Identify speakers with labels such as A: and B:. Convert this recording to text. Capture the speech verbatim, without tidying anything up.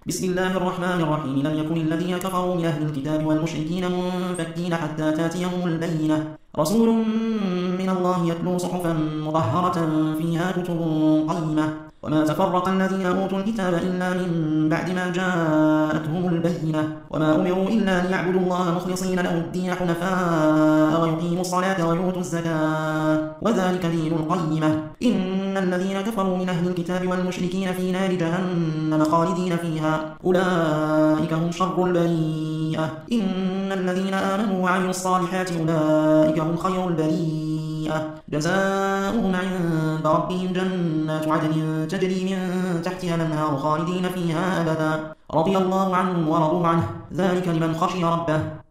A: بسم الله الرحمن الرحيم لم يكن الذين كفروا من أهل الكتاب والمشركين منفكين حتى تاتيهم البينة رسول من الله يتلو صحفا مطهرة فيها كتب قيمة وما تفرق الذين أوتوا الكتاب إلا من بعد ما جاءتهم البينة وما أمروا إلا ليعبدوا الله مخلصين له الدين حنفاء ويقيموا الصلاة ويؤتوا الزكاة وذلك دين القيمة إن الذين كفروا من أهل الكتاب والمشركين في نار جهنم خالدين فيها أولئك هم شر البريئة إن الذين آمنوا وعملوا الصالحات أولئك هم خير البريئة جزاؤهم عند ربهم جنات عدن تجري من تحتها الأنهار خالدين فيها أبدا رضي الله عنهم ورضوا عنه ذلك لمن خشي ربه